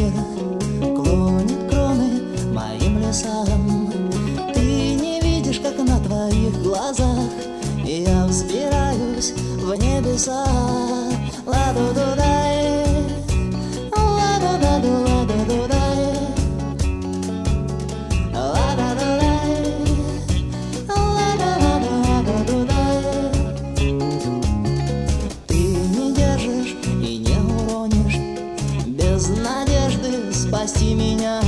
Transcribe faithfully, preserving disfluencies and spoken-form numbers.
ветер клонит кроны моим лесам. Ты не видишь, как на твоих глазах я взбираюсь в небеса. Ла-ду-ду-дай, ла-ду-да-ду, ла-ду-ду-дай, ла-да-ду-дай, ла-да-да-ду-ла-ду-ду-дай. Ты не держишь и не уронишь без надежды спасти меня.